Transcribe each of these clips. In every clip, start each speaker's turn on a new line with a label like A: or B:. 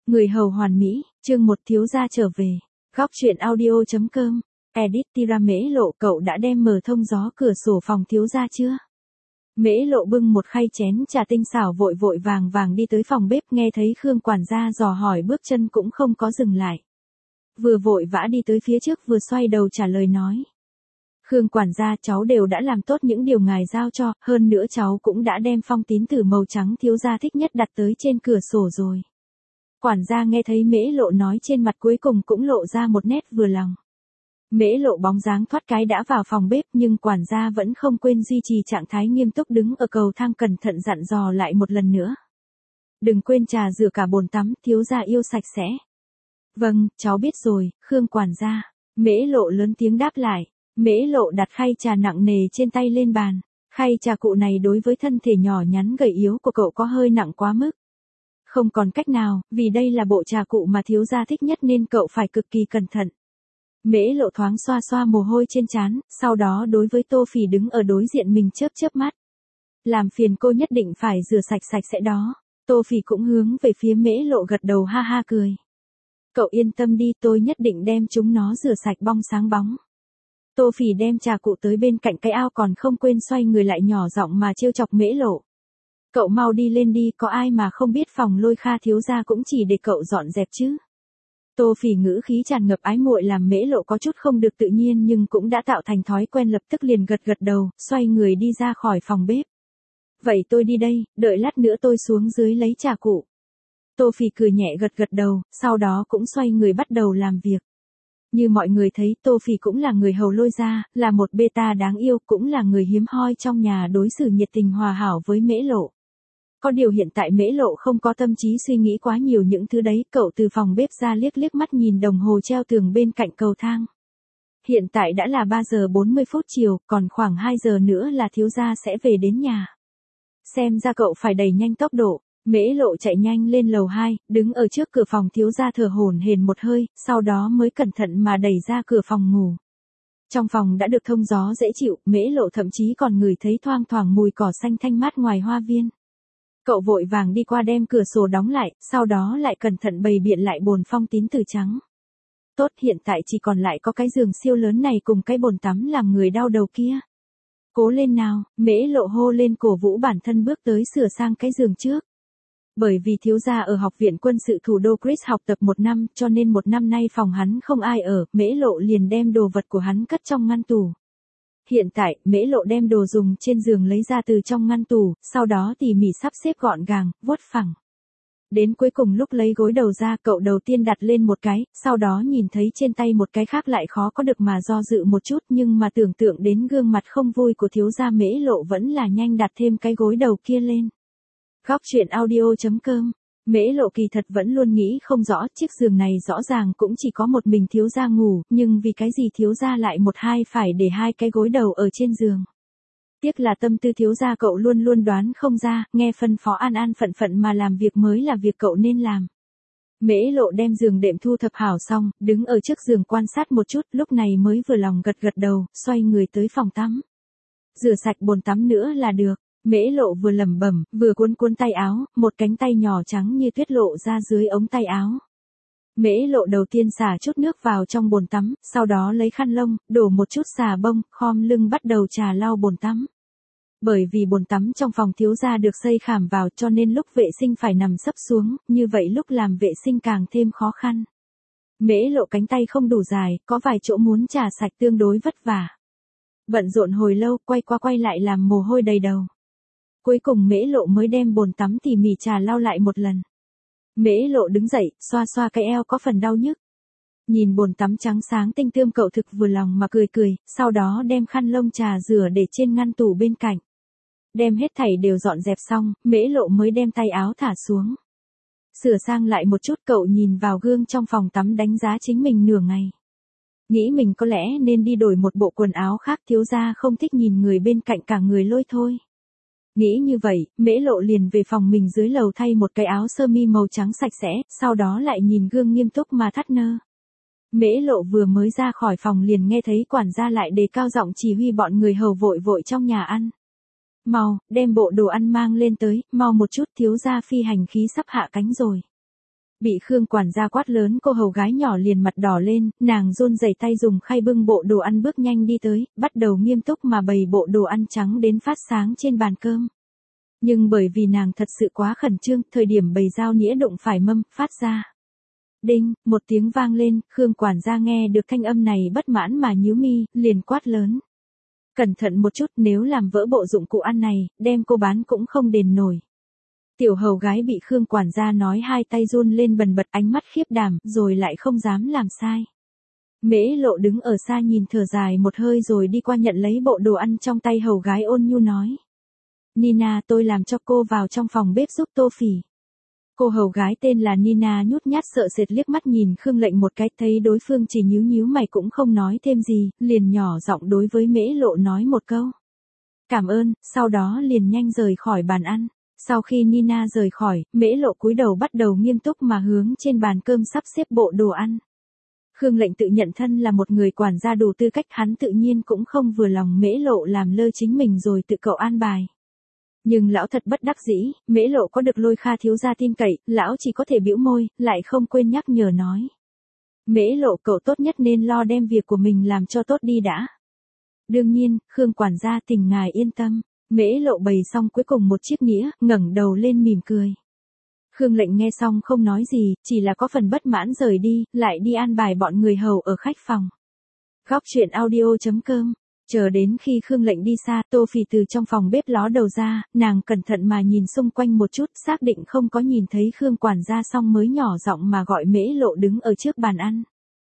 A: Người hầu hoàn mỹ, chương 1 thiếu gia trở về. Góc truyện audio.com. Edit Tira Mễ Lộ, cậu đã đem mở thông gió cửa sổ phòng thiếu gia chưa? Mễ Lộ bưng một khay chén trà tinh xảo vội vội vàng vàng đi tới phòng bếp, nghe thấy Khương quản gia dò hỏi bước chân cũng không có dừng lại. Vừa vội vã đi tới phía trước vừa xoay đầu trả lời nói. Khương quản gia, cháu đều đã làm tốt những điều ngài giao cho, hơn nữa cháu cũng đã đem phong tín tử màu trắng thiếu gia thích nhất đặt tới trên cửa sổ rồi. Quản gia nghe thấy Mễ Lộ nói, trên mặt cuối cùng cũng lộ ra một nét vừa lòng. Mễ Lộ bóng dáng thoát cái đã vào phòng bếp, nhưng quản gia vẫn không quên duy trì trạng thái nghiêm túc đứng ở cầu thang cẩn thận dặn dò lại một lần nữa. Đừng quên trà rửa cả bồn tắm, thiếu gia yêu sạch sẽ. Vâng, cháu biết rồi, Khương quản gia. Mễ Lộ lớn tiếng đáp lại. Mễ Lộ đặt khay trà nặng nề trên tay lên bàn. Khay trà cụ này đối với thân thể nhỏ nhắn gầy yếu của cậu có hơi nặng quá mức. Không còn cách nào, vì đây là bộ trà cụ mà thiếu gia thích nhất nên cậu phải cực kỳ cẩn thận. Mễ Lộ thoáng xoa xoa mồ hôi trên trán, sau đó đối với Tô Phỉ đứng ở đối diện mình chớp chớp mắt. Làm phiền cô nhất định phải rửa sạch sạch sẽ đó. Tô Phỉ cũng hướng về phía Mễ Lộ gật đầu ha ha cười. Cậu yên tâm đi, tôi nhất định đem chúng nó rửa sạch bong sáng bóng. Tô Phỉ đem trà cụ tới bên cạnh cái ao còn không quên xoay người lại nhỏ giọng mà trêu chọc Mễ Lộ. Cậu mau đi lên đi, có ai mà không biết phòng Lôi Kha thiếu gia cũng chỉ để cậu dọn dẹp chứ. Tô Phỉ ngữ khí tràn ngập ái muội làm Mễ Lộ có chút không được tự nhiên nhưng cũng đã tạo thành thói quen, lập tức liền gật gật đầu, xoay người đi ra khỏi phòng bếp. Vậy tôi đi đây, đợi lát nữa tôi xuống dưới lấy trà cụ. Tô Phỉ cười nhẹ gật gật đầu, sau đó cũng xoay người bắt đầu làm việc. Như mọi người thấy, Tô Phỉ cũng là người hầu Lôi gia, là một beta đáng yêu, cũng là người hiếm hoi trong nhà, đối xử nhiệt tình hòa hảo với Mễ Lộ. Có điều hiện tại Mễ Lộ không có tâm trí suy nghĩ quá nhiều những thứ đấy, cậu từ phòng bếp ra liếc liếc mắt nhìn đồng hồ treo tường bên cạnh cầu thang. Hiện tại đã là 3 giờ 40 phút chiều, còn khoảng 2 giờ nữa là thiếu gia sẽ về đến nhà. Xem ra cậu phải đẩy nhanh tốc độ. Mễ Lộ chạy nhanh lên lầu 2, đứng ở trước cửa phòng thiếu gia thở hổn hển một hơi, sau đó mới cẩn thận mà đẩy ra cửa phòng ngủ. Trong phòng đã được thông gió dễ chịu, Mễ Lộ thậm chí còn ngửi thấy thoang thoảng mùi cỏ xanh thanh mát ngoài hoa viên. Cậu vội vàng đi qua đem cửa sổ đóng lại, sau đó lại cẩn thận bày biện lại bồn phong tín tử trắng. Tốt, hiện tại chỉ còn lại có cái giường siêu lớn này cùng cái bồn tắm làm người đau đầu kia. Cố lên nào, Mễ Lộ hô lên cổ vũ bản thân bước tới sửa sang cái giường trước. Bởi vì thiếu gia ở học viện quân sự thủ đô Chris học tập 1 năm, cho nên 1 năm nay phòng hắn không ai ở, Mễ Lộ liền đem đồ vật của hắn cất trong ngăn tủ. Hiện tại, Mễ Lộ đem đồ dùng trên giường lấy ra từ trong ngăn tủ, sau đó tỉ mỉ sắp xếp gọn gàng, vuốt phẳng. Đến cuối cùng lúc lấy gối đầu ra, cậu đầu tiên đặt lên một cái, sau đó nhìn thấy trên tay một cái khác lại khó có được mà do dự một chút, nhưng mà tưởng tượng đến gương mặt không vui của thiếu gia, Mễ Lộ vẫn là nhanh đặt thêm cái gối đầu kia lên. Góc truyện audio.com. Mễ Lộ kỳ thật vẫn luôn nghĩ không rõ, chiếc giường này rõ ràng cũng chỉ có một mình thiếu gia ngủ, nhưng vì cái gì thiếu gia lại một hai phải để 2 cái gối đầu ở trên giường. Tiếc là tâm tư thiếu gia cậu luôn luôn đoán không ra, nghe phân phó an an phận phận mà làm việc mới là việc cậu nên làm. Mễ Lộ đem giường đệm thu thập hảo xong, đứng ở trước giường quan sát một chút, lúc này mới vừa lòng gật gật đầu, xoay người tới phòng tắm. Rửa sạch bồn tắm nữa là được. Mễ Lộ vừa lẩm bẩm, vừa cuốn cuốn tay áo, một cánh tay nhỏ trắng như tuyết lộ ra dưới ống tay áo. Mễ Lộ đầu tiên xả chút nước vào trong bồn tắm, sau đó lấy khăn lông, đổ một chút xà bông, khom lưng bắt đầu trà lau bồn tắm. Bởi vì bồn tắm trong phòng thiếu gia được xây khảm vào cho nên lúc vệ sinh phải nằm sấp xuống, như vậy lúc làm vệ sinh càng thêm khó khăn. Mễ Lộ cánh tay không đủ dài, có vài chỗ muốn trà sạch tương đối vất vả. Bận rộn hồi lâu, quay qua quay lại làm mồ hôi đầy đầu. Cuối cùng Mễ Lộ mới đem bồn tắm tỉ mỉ trà lau lại một lần. Mễ Lộ đứng dậy, xoa xoa cái eo có phần đau nhức. Nhìn bồn tắm trắng sáng tinh tươm cậu thực vừa lòng mà cười cười, sau đó đem khăn lông trà rửa để trên ngăn tủ bên cạnh. Đem hết thảy đều dọn dẹp xong, Mễ Lộ mới đem tay áo thả xuống. Sửa sang lại một chút, cậu nhìn vào gương trong phòng tắm đánh giá chính mình nửa ngày. Nghĩ mình có lẽ nên đi đổi một bộ quần áo khác, thiếu gia không thích nhìn người bên cạnh cả người lôi thôi. Nghĩ như vậy, Mễ Lộ liền về phòng mình dưới lầu thay một cái áo sơ mi màu trắng sạch sẽ, sau đó lại nhìn gương nghiêm túc mà thắt nơ. Mễ Lộ vừa mới ra khỏi phòng liền nghe thấy quản gia lại đề cao giọng chỉ huy bọn người hầu vội vội trong nhà ăn. Mau, đem bộ đồ ăn mang lên tới, mau một chút, thiếu gia phi hành khí sắp hạ cánh rồi. Bị Khương quản gia quát lớn, cô hầu gái nhỏ liền mặt đỏ lên, nàng run rẩy tay dùng khay bưng bộ đồ ăn bước nhanh đi tới, bắt đầu nghiêm túc mà bày bộ đồ ăn trắng đến phát sáng trên bàn cơm. Nhưng bởi vì nàng thật sự quá khẩn trương, thời điểm bày dao nĩa đụng phải mâm, phát ra. Đinh, một tiếng vang lên, Khương quản gia nghe được thanh âm này bất mãn mà nhíu mi, liền quát lớn. Cẩn thận một chút, nếu làm vỡ bộ dụng cụ ăn này, đem cô bán cũng không đền nổi. Tiểu hầu gái bị Khương quản gia nói hai tay run lên bần bật, ánh mắt khiếp đảm, rồi lại không dám làm sai. Mễ Lộ đứng ở xa nhìn thở dài một hơi rồi đi qua nhận lấy bộ đồ ăn trong tay hầu gái, ôn nhu nói. Nina, tôi làm cho cô vào trong phòng bếp giúp Tô Phỉ. Cô hầu gái tên là Nina nhút nhát sợ sệt liếc mắt nhìn Khương Lệnh một cái, thấy đối phương chỉ nhíu nhíu mày cũng không nói thêm gì, liền nhỏ giọng đối với Mễ Lộ nói một câu. Cảm ơn, sau đó liền nhanh rời khỏi bàn ăn. Sau khi Nina rời khỏi, Mễ Lộ cúi đầu bắt đầu nghiêm túc mà hướng trên bàn cơm sắp xếp bộ đồ ăn. Khương Lệnh tự nhận thân là một người quản gia đủ tư cách, hắn tự nhiên cũng không vừa lòng Mễ Lộ làm lơ chính mình rồi tự cậu an bài. Nhưng lão thật bất đắc dĩ, Mễ Lộ có được Lôi Kha thiếu gia tin cậy, lão chỉ có thể bĩu môi, lại không quên nhắc nhở nói. Mễ Lộ, cậu tốt nhất nên lo đem việc của mình làm cho tốt đi đã. Đương nhiên, Khương quản gia tình ngài yên tâm. Mễ Lộ bày xong cuối cùng một chiếc nĩa, ngẩng đầu lên mỉm cười. Khương Lệnh nghe xong không nói gì, chỉ là có phần bất mãn rời đi, lại đi an bài bọn người hầu ở khách phòng. Góc truyện audio.com. Chờ đến khi Khương Lệnh đi xa, Tô Phỉ từ trong phòng bếp ló đầu ra, nàng cẩn thận mà nhìn xung quanh một chút, xác định không có nhìn thấy Khương quản gia xong mới nhỏ giọng mà gọi Mễ Lộ đứng ở trước bàn ăn.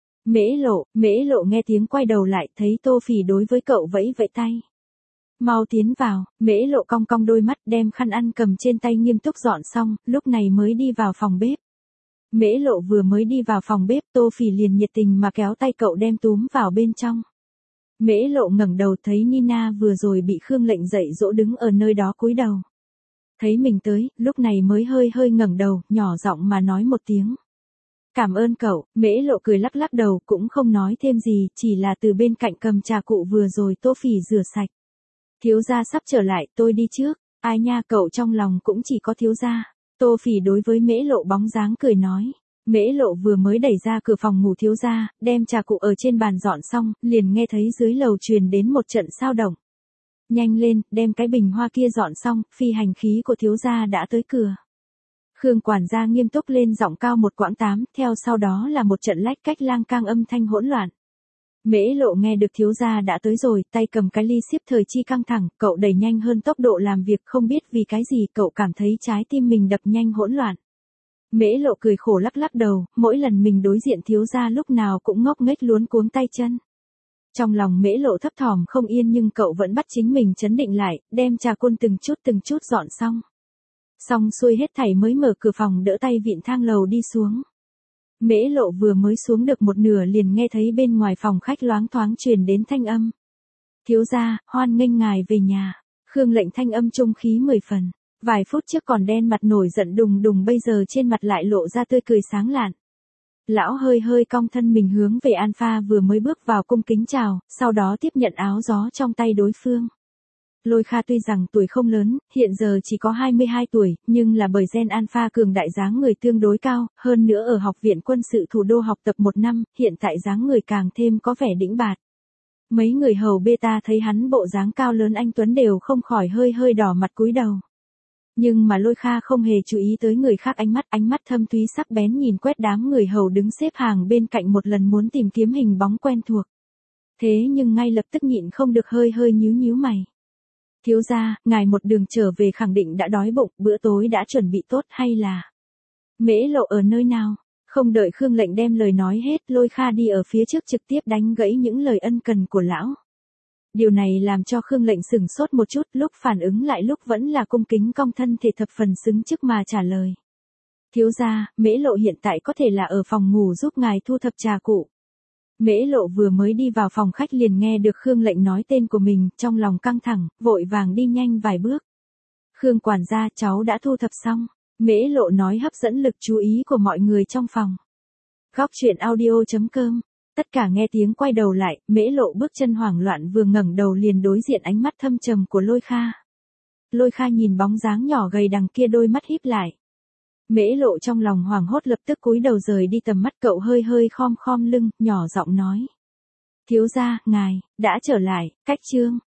A: Mễ Lộ nghe tiếng quay đầu lại, thấy Tô Phỉ đối với cậu vẫy vẫy tay. Mau tiến vào, Mễ Lộ cong cong đôi mắt, đem khăn ăn cầm trên tay nghiêm túc dọn xong, lúc này mới đi vào phòng bếp. Mễ Lộ vừa mới đi vào phòng bếp, Tô Phỉ liền nhiệt tình mà kéo tay cậu đem túm vào bên trong. Mễ Lộ ngẩng đầu thấy Nina vừa rồi bị Khương Lệnh dạy dỗ đứng ở nơi đó cúi đầu. Thấy mình tới, lúc này mới hơi ngẩng đầu, nhỏ giọng mà nói một tiếng. Cảm ơn cậu, Mễ Lộ cười lắc lắc đầu, cũng không nói thêm gì, chỉ là từ bên cạnh cầm trà cụ vừa rồi Tô Phỉ rửa sạch. Thiếu gia sắp trở lại, tôi đi trước. Ai nha, cậu trong lòng cũng chỉ có thiếu gia. Tô Phỉ đối với Mễ Lộ bóng dáng cười nói. Mễ Lộ vừa mới đẩy ra cửa phòng ngủ thiếu gia, đem trà cụ ở trên bàn dọn xong, liền nghe thấy dưới lầu truyền đến một trận sao động. Nhanh lên, đem cái bình hoa kia dọn xong, phi hành khí của thiếu gia đã tới cửa. Khương quản gia nghiêm túc lên giọng cao một quãng 8, theo sau đó là một trận lách cách lang cang âm thanh hỗn loạn. Mễ Lộ nghe được thiếu gia đã tới rồi, tay cầm cái ly xếp thời chi căng thẳng, cậu đẩy nhanh hơn tốc độ làm việc, không biết vì cái gì cậu cảm thấy trái tim mình đập nhanh hỗn loạn. Mễ Lộ cười khổ lắc lắc đầu, mỗi lần mình đối diện thiếu gia lúc nào cũng ngốc nghếch luống cuống tay chân. Trong lòng Mễ Lộ thấp thỏm không yên nhưng cậu vẫn bắt chính mình trấn định lại, đem trà quân từng chút dọn xong. Xong xuôi hết thảy mới mở cửa phòng đỡ tay vịn thang lầu đi xuống. Mễ Lộ vừa mới xuống được một nửa liền nghe thấy bên ngoài phòng khách loáng thoáng truyền đến thanh âm. Thiếu gia, hoan nghênh ngài về nhà. Khương Lệnh thanh âm trung khí 10 phần. Vài phút trước còn đen mặt nổi giận đùng đùng, bây giờ trên mặt lại lộ ra tươi cười sáng lạn. Lão hơi cong thân mình hướng về Alpha vừa mới bước vào cung kính chào, sau đó tiếp nhận áo gió trong tay đối phương. Lôi Kha tuy rằng tuổi không lớn, hiện giờ chỉ có 22 tuổi, nhưng là bởi gen Alpha cường đại dáng người tương đối cao, hơn nữa ở học viện quân sự thủ đô học tập 1 năm, hiện tại dáng người càng thêm có vẻ đĩnh bạt. Mấy người hầu beta thấy hắn bộ dáng cao lớn anh tuấn đều không khỏi hơi đỏ mặt cúi đầu. Nhưng mà Lôi Kha không hề chú ý tới người khác, ánh mắt thâm thúy sắc bén nhìn quét đám người hầu đứng xếp hàng bên cạnh một lần muốn tìm kiếm hình bóng quen thuộc. Thế nhưng ngay lập tức nhịn không được hơi nhíu mày. Thiếu gia, ngài một đường trở về khẳng định đã đói bụng, bữa tối đã chuẩn bị tốt hay là? Mễ Lộ ở nơi nào? Không đợi Khương Lệnh đem lời nói hết, Lôi Kha đi ở phía trước trực tiếp đánh gãy những lời ân cần của lão. Điều này làm cho Khương Lệnh sửng sốt một chút, lúc phản ứng lại lúc vẫn là cung kính cong thân thể thập phần xứng chức mà trả lời. Thiếu gia, Mễ Lộ hiện tại có thể là ở phòng ngủ giúp ngài thu thập trà cụ. Mễ Lộ vừa mới đi vào phòng khách liền nghe được Khương Lệnh nói tên của mình, trong lòng căng thẳng, vội vàng đi nhanh vài bước. Khương quản gia, cháu đã thu thập xong. Mễ Lộ nói hấp dẫn lực chú ý của mọi người trong phòng. Góc truyện audio.com. Tất cả nghe tiếng quay đầu lại, Mễ Lộ bước chân hoảng loạn vừa ngẩng đầu liền đối diện ánh mắt thâm trầm của Lôi Kha. Lôi Kha nhìn bóng dáng nhỏ gầy đằng kia đôi mắt híp lại. Mễ Lộ trong lòng hoảng hốt lập tức cúi đầu rời đi tầm mắt, cậu hơi hơi khom khom lưng, nhỏ giọng nói. Thiếu gia, ngài, đã trở lại, Cách Trương.